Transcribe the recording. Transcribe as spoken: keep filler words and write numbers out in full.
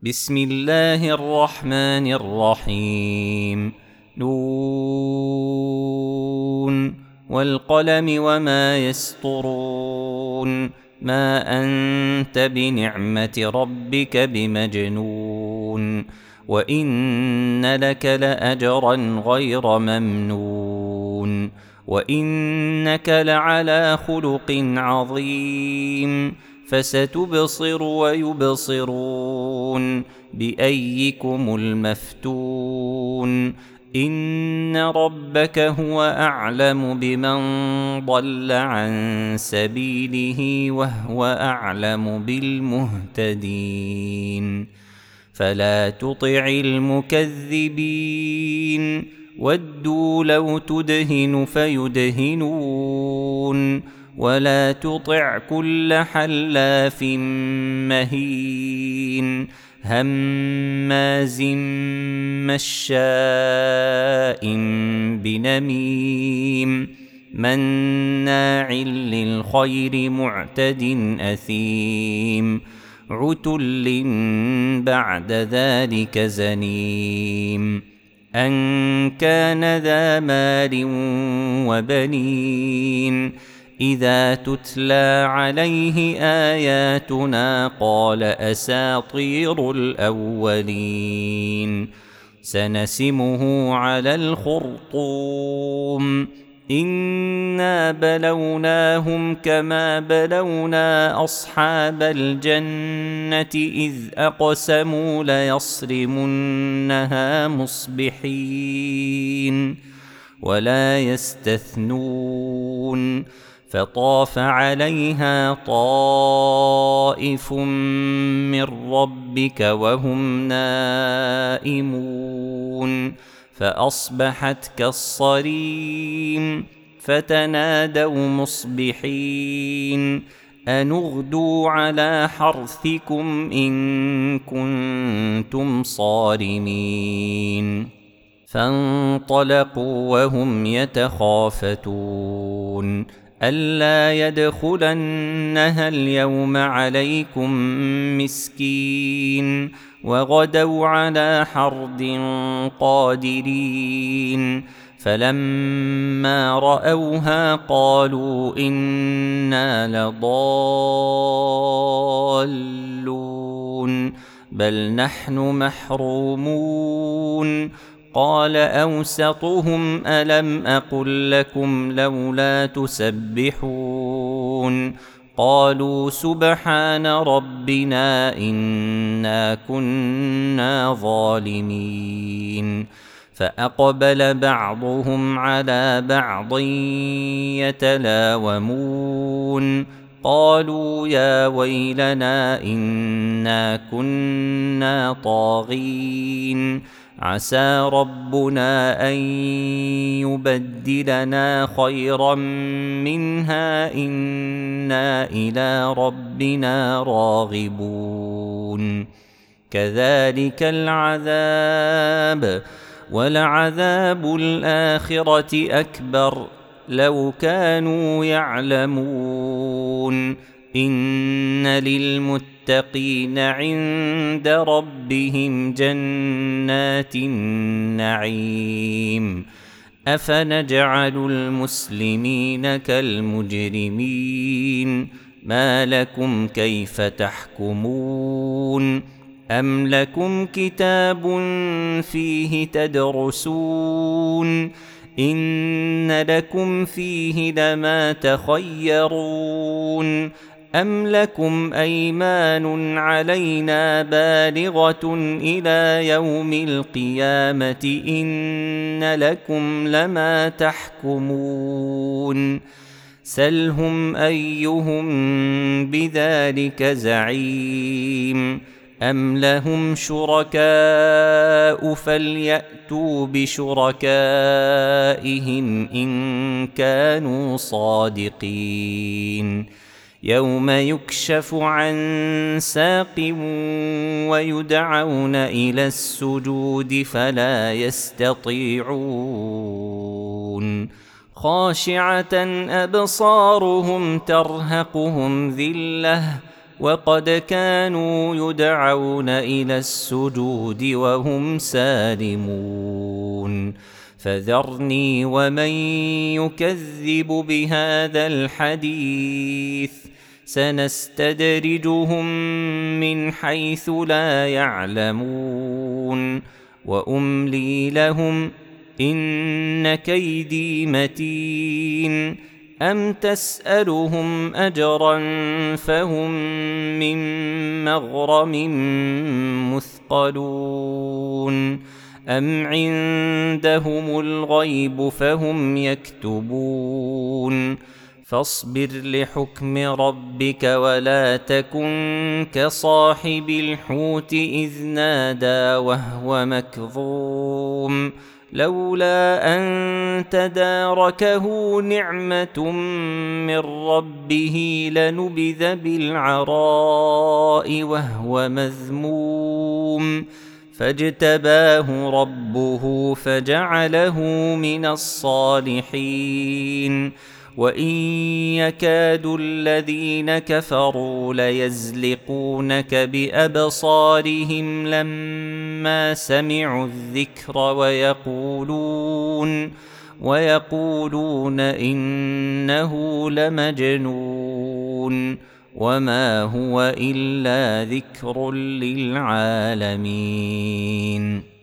بسم الله الرحمن الرحيم. نون والقلم وما يسطرون. ما أنت بنعمة ربك بمجنون، وإن لك لأجرا غير ممنون، وإنك لعلى خلق عظيم. فستبصر ويبصرون بأيكم المفتون. إن ربك هو أعلم بمن ضل عن سبيله وهو أعلم بالمهتدين. فلا تطع المكذبين، ودوا لو تدهن فيدهنون. ولا تطع كل حلاف مهين، هماز مشاء بنميم، مناع للخير معتد أثيم، عتل بعد ذلك زنيم. أن كان ذا مال وبنين، إذا تتلى عليه آياتنا قال أساطير الأولين. سنسمه على الخرطوم. إنا بلوناهم كما بلونا أصحاب الجنة إذ أقسموا ليصرمنها مصبحين ولا يستثنون. فطاف عليها طائف من ربك وهم نائمون، فأصبحت كالصريم. فتنادوا مصبحين أن اغدوا على حرثكم إن كنتم صارمين. فانطلقوا وهم يتخافتون ألا يدخلنها اليوم عليكم مسكين، وغدوا على حرد قادرين. فلما رأوها قالوا إنا لضالون بل نحن محرومون. قال أوسطهم ألم أقل لكم لولا تسبحون؟ قالوا سبحان ربنا إنا كنا ظالمين. فأقبل بعضهم على بعض يتلاومون قالوا يا ويلنا إنا كنا طاغين. عسى ربنا أن يبدلنا خيرا منها إنا إلى ربنا راغبون. كذلك العذاب، ولعذاب الآخرة أكبر لو كانوا يعلمون. إن للمتقين عند ربهم جنات النعيم. أفنجعل المسلمين كالمجرمين؟ ما لكم كيف تحكمون؟ أم لكم كتاب فيه تدرسون؟ إن لكم فيه لما تخيرون. أم لكم أيمان علينا بالغة إلى يوم القيامة إن لكم لما تحكمون. سلهم أيهم بذلك زعيم. أم لهم شركاء فليأتوا بشركائهم إن كانوا صادقين. يوم يكشف عن ساق ويدعون إلى السجود فلا يستطيعون. خاشعة أبصارهم ترهقهم ذلة وقد كانوا يدعون إلى السجود وهم سالمون فذرني ومن يكذب بهذا الحديث سنستدرجهم من حيث لا يعلمون وأملي لهم إن كيدي متين أم تسألهم أجرا فهم من مغرم مثقلون أم عندهم الغيب فهم يكتبون فاصبر لحكم ربك ولا تكن كصاحب الحوت إذ نادى وهو مكظوم لولا أن تداركه نعمة من ربه لنبذ بالعراء وهو مذموم فاجتباه ربه فجعله من الصالحين وإن يكاد الذين كفروا ليزلقونك بأبصارهم لما سمعوا الذكر ويقولون ويقولون إنه لمجنون وما هو إلا ذكر للعالمين.